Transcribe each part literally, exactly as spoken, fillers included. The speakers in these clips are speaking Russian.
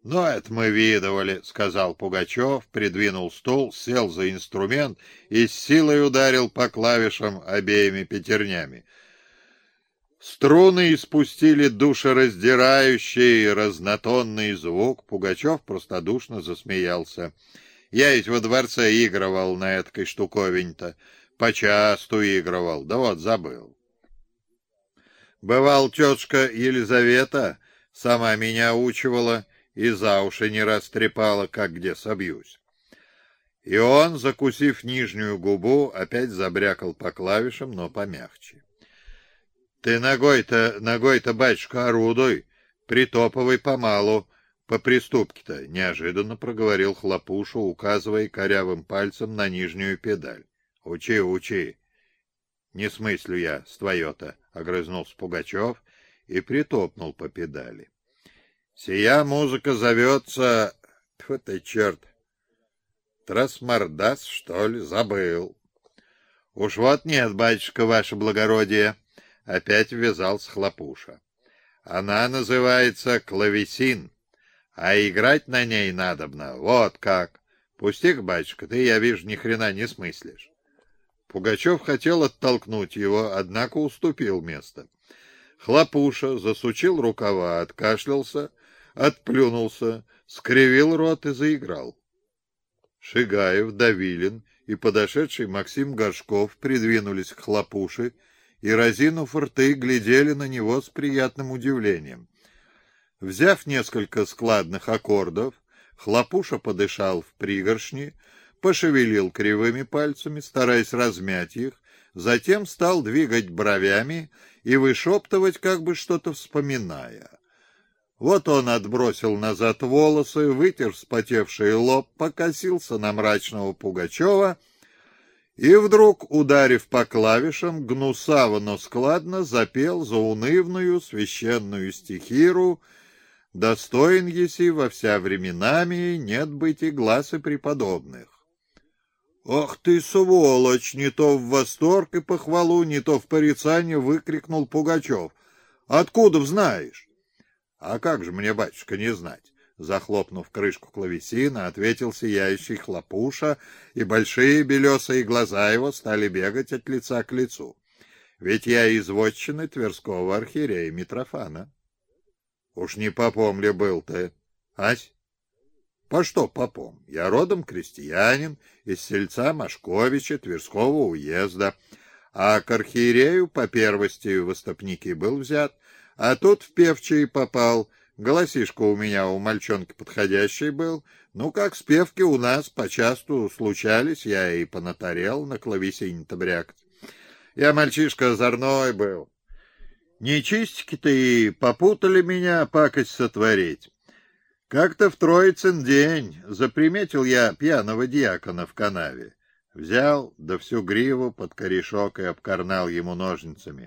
— Ну, это мы видывали, — сказал Пугачев, придвинул стул, сел за инструмент и с силой ударил по клавишам обеими пятернями. Струны испустили душераздирающий разнотонный звук. Пугачев простодушно засмеялся. — Я ведь во дворце игрывал на этой штуковень-то, почасту игрывал, да вот забыл. Бывал, тетушка Елизавета сама меня учивала и за уши не растрепала, как где собьюсь. И он, закусив нижнюю губу, опять забрякал по клавишам, но помягче. — Ты ногой-то, ногой-то, батюшка, орудуй, притопывай помалу, по приступке-то, — неожиданно проговорил Хлопуша, указывая корявым пальцем на нижнюю педаль. — Учи, учи. — Не смыслю я с твое-то, — огрызнулся Пугачев и притопнул по педали. Сия музыка зовется... Тьфу ты, черт! Трасмордас, что ли, забыл. Уж вот нет, батюшка, ваше благородие, опять ввязался Хлопуша. Она называется клавесин, а играть на ней надобно, вот как. Пусти-ка, батюшка, ты, я вижу, ни хрена не смыслишь. Пугачев хотел оттолкнуть его, однако уступил место. Хлопуша засучил рукава, откашлялся, отплюнулся, скривил рот и заиграл. Шигаев, Давилин и подошедший Максим Горшков придвинулись к Хлопуше и, разинув рты, глядели на него с приятным удивлением. Взяв несколько складных аккордов, Хлопуша подышал в пригоршни, пошевелил кривыми пальцами, стараясь размять их, затем стал двигать бровями и вышептывать, как бы что-то вспоминая. Вот он отбросил назад волосы, вытер вспотевший лоб, покосился на мрачного Пугачева и вдруг, ударив по клавишам, гнусаво, но складно запел заунывную священную стихиру «Достоин еси во вся временами, нет быть и глаз и преподобных». «Ах ты, сволочь!» — не то в восторг и похвалу, не то в порицание выкрикнул Пугачев. «Откуда знаешь?» «А как же мне, батюшка, не знать?» Захлопнув крышку клавесина, ответил сияющий Хлопуша, и большие белесые глаза его стали бегать от лица к лицу. «Ведь я из вотчины Тверского архиерея Митрофана». «Уж не попом ли был ты, ась?» «По что попом? Я родом крестьянин, из сельца Машковича Тверского уезда, а к архиерею по первости в истопники был взят, а тут в певчие попал. Голосишка у меня у мальчонки подходящий был. Ну, как спевки у нас почасту случались, я и понатарел на клавесине-то брякать. Я мальчишка озорной был. Нечистики-то и попутали меня пакость сотворить. Как-то в Троицын день заприметил я пьяного дьякона в канаве. Взял, да всю гриву под корешок и обкорнал ему ножницами.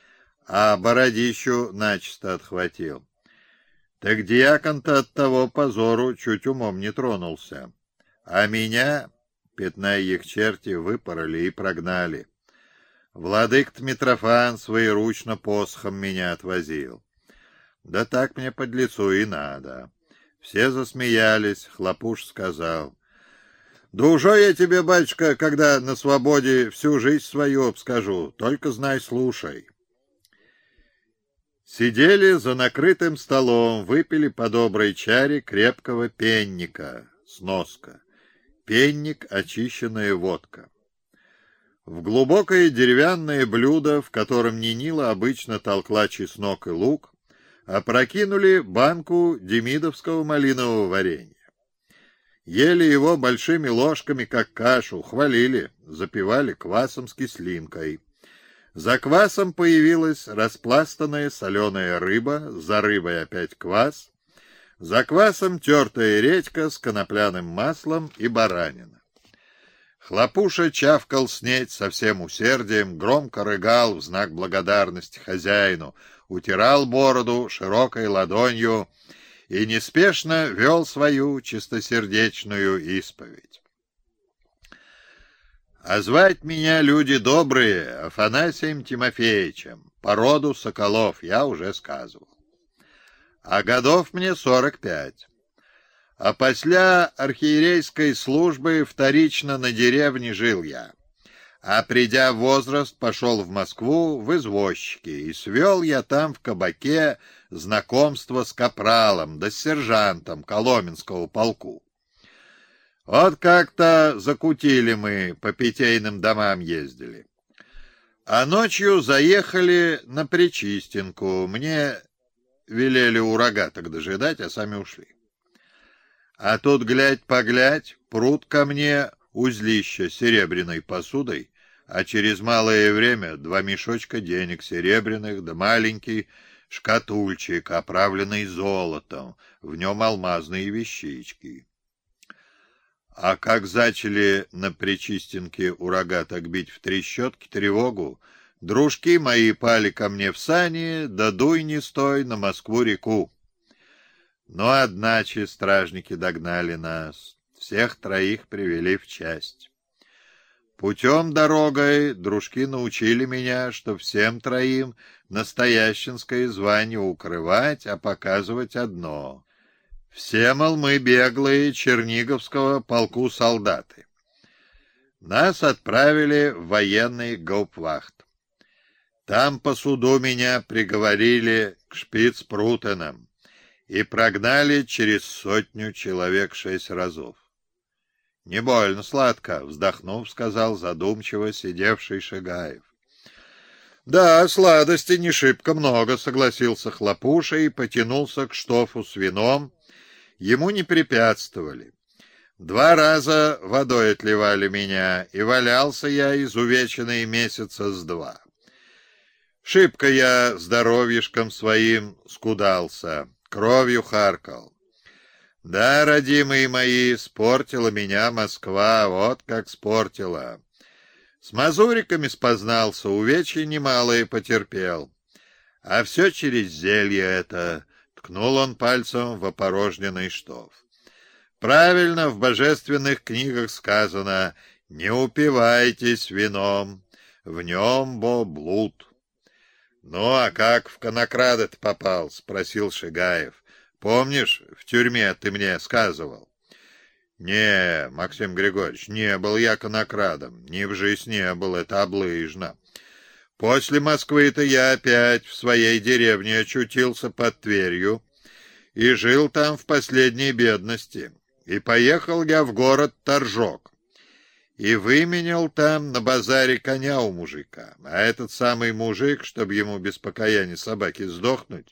А бородищу начисто отхватил. Так дьякон-то от того позору чуть умом не тронулся. А меня, пятная их черти, выпороли и прогнали. Владык-то Митрофан своеручно посохом меня отвозил. Да так мне под лицу и надо. Все засмеялись, Хлопуш сказал: «Да уже я тебе, батюшка, когда на свободе всю жизнь свою обскажу, только знай, слушай». Сидели за накрытым столом, выпили по доброй чаре крепкого пенника, сноска. Пенник — очищенная водка. В глубокое деревянное блюдо, в котором Нинила обычно толкла чеснок и лук, опрокинули банку демидовского малинового варенья. Ели его большими ложками, как кашу, хвалили, запивали квасом с кислинкой. За квасом появилась распластанная соленая рыба, за рыбой опять квас, за квасом тертая редька с конопляным маслом и баранина. Хлопуша чавкал снеть со всем усердием, громко рыгал в знак благодарности хозяину, утирал бороду широкой ладонью и неспешно вел свою чистосердечную исповедь. А звать меня люди добрые Афанасием Тимофеевичем, по роду Соколов, я уже сказывал. А годов мне сорок пять. А после архиерейской службы вторично на деревне жил я. А придя в возраст, пошел в Москву в извозчики, и свел я там в кабаке знакомство с капралом да с сержантом Коломенского полку. Вот как-то закутили мы, по питейным домам ездили. А ночью заехали на Причистенку. Мне велели у рогаток дожидать, а сами ушли. А тут, глядь-поглядь, прут ко мне узлища серебряной посудой, а через малое время два мешочка денег серебряных, да маленький шкатульчик, оправленный золотом, в нем алмазные вещички. А как зачали на Причистенке у рогаток бить в трещотки тревогу, дружки мои пали ко мне в сани, да дуй не стой на Москву-реку. Но одначе стражники догнали нас, всех троих привели в часть. Путем дорогой дружки научили меня, что всем троим настоященское звание укрывать, а показывать одно. Все, мол, мы беглые Черниговского полку солдаты. Нас отправили в военный гауптвахт. Там по суду меня приговорили к шпицпрутенам и прогнали через сотню человек шесть разов. — Не больно сладко, — вздохнув, сказал задумчиво сидевший Шигаев. — Да, сладости не шибко много, — согласился Хлопуша и потянулся к штофу с вином. Ему не препятствовали. Два раза водой отливали меня, и валялся я изувеченный месяца с два. Шибко я здоровьишком своим скудался, кровью харкал. Да, родимые мои, спортила меня Москва, вот как спортила. С мазуриками спознался, увечья немалые потерпел. А все через зелье это, ткнул он пальцем в опорожненный штоф. Правильно в божественных книгах сказано: не упивайтесь вином, в нем бо блуд. Ну, а как в конокрада-то попал? — спросил Шигаев. Помнишь, в тюрьме ты мне сказывал? — Не, Максим Григорьевич, не был я конокрадом, ни в жизнь не был, это облыжно. После Москвы-то я опять в своей деревне очутился под Тверью и жил там в последней бедности. И поехал я в город Торжок и выменял там на базаре коня у мужика. А этот самый мужик, чтобы ему без покаяния собаки сдохнуть,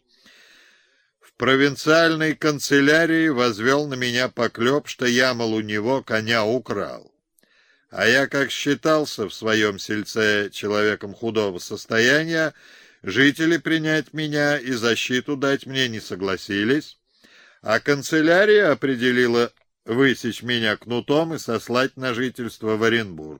в провинциальной канцелярии возвел на меня поклеп, что я, мол, у него коня украл. А я, как считался в своем сельце человеком худого состояния, жители принять меня и защиту дать мне не согласились, а канцелярия определила высечь меня кнутом и сослать на жительство в Оренбург.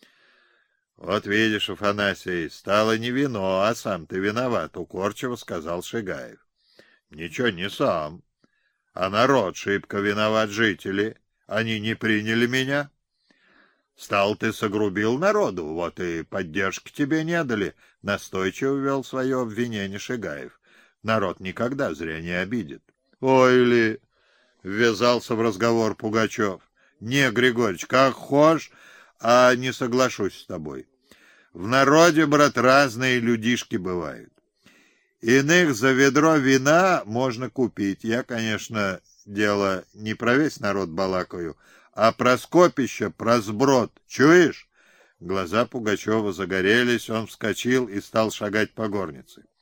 — Вот видишь, Афанасий, стало не вино, а сам ты виноват, — укорчиво сказал Шигаев. — Ничего не сам, а народ шибко виноват, жители. Они не приняли меня. Стал ты согрубил народу, вот и поддержки тебе не дали, — настойчиво ввел свое обвинение Шигаев. Народ никогда зря не обидит. — Ой ли! — ввязался в разговор Пугачев. — Не, Григорьевич, как хошь, а не соглашусь с тобой. В народе, брат, разные людишки бывают. Иных за ведро вина можно купить. Я, конечно, дело не про весь народ балакаю, а про скопище, про сброд. Чуешь? Глаза Пугачева загорелись, он вскочил и стал шагать по горнице.